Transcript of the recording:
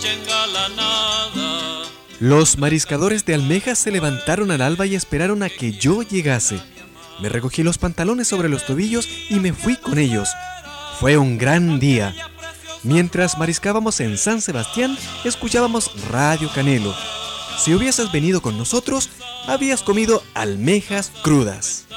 noche engalanada. Los mariscadores de almejas se levantaron al alba y esperaron a que yo llegase. Me recogí los pantalones sobre los tobillos y me fui con ellos. Fue un gran día. Mientras mariscábamos en San Sebastián, escuchábamos Radio Canelo. Si hubieses venido con nosotros, habías comido almejas crudas.